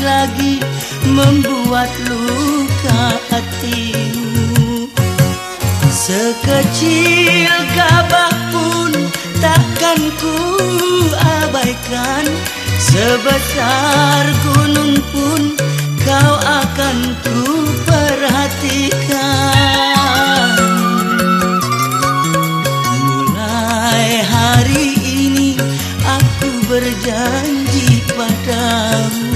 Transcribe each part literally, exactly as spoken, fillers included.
lagi membuat luka hatimu. Sekecil gabah pun takkan ku abaikan, sebesar gunung pun kau akan ku perhatikan. Mulai hari ini aku berjanji padamu.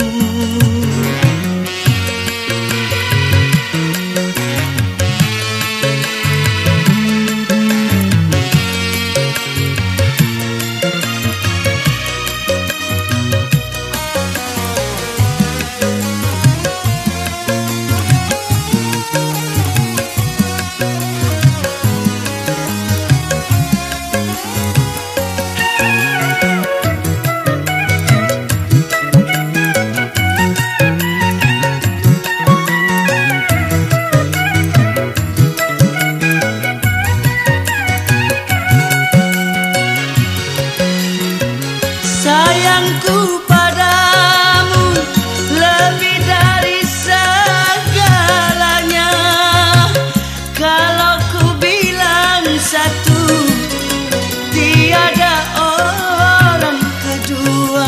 Sayangku padamu lebih dari segalanya. Kalau ku bilang satu, tiada orang kedua.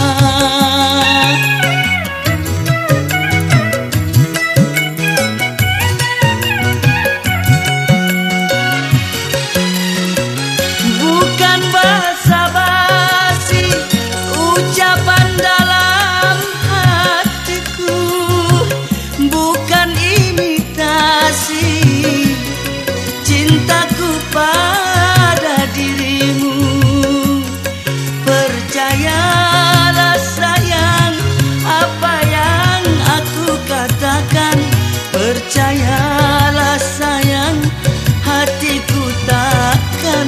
Bukan basa-basi ucapan dalam hatiku, bukan imitasi cintaku pada dirimu. Percayalah sayang apa yang aku katakan, percayalah sayang hatiku takkan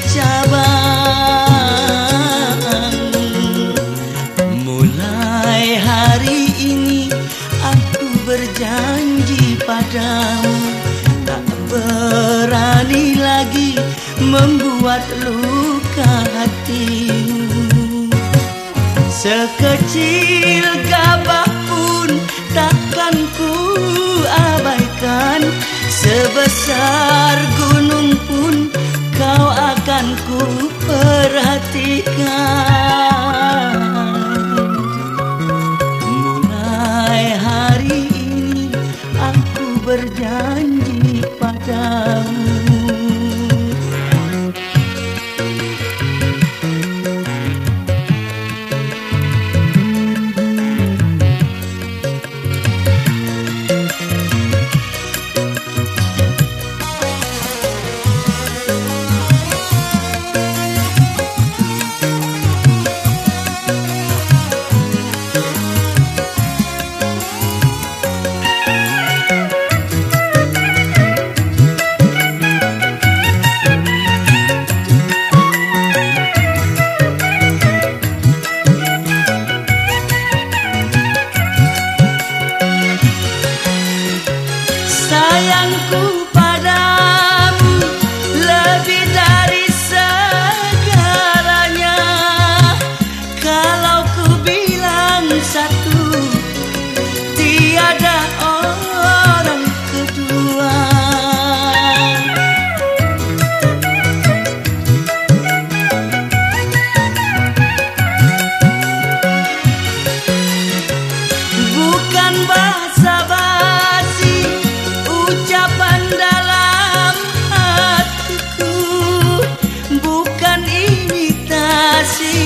bercabang. Mulai hari ini aku berjanji padamu, tak berani lagi membuat luka hatimu. Sekecil gabah pun takkan ku abaikan, sebesar gunung pun kau akan ku perhatikan. Mulai hari ini aku berjanji padamu. Sayangku padamu lebih dari segalanya. Kalau ku bilang satu, tiada orang kedua. Bukan basa-basi ucapan dalam hatiku, bukan imitasi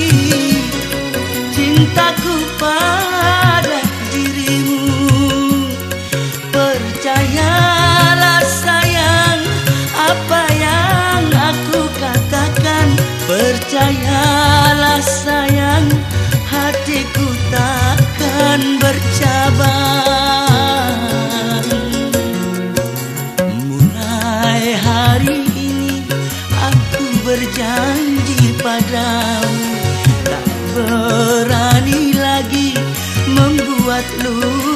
cintaku pada dirimu. Percayalah sayang apa yang aku katakan, percayalah sayang hatiku takkan bercabang. Mulai hari ini aku berjanji padamu, tak berani lagi membuat luka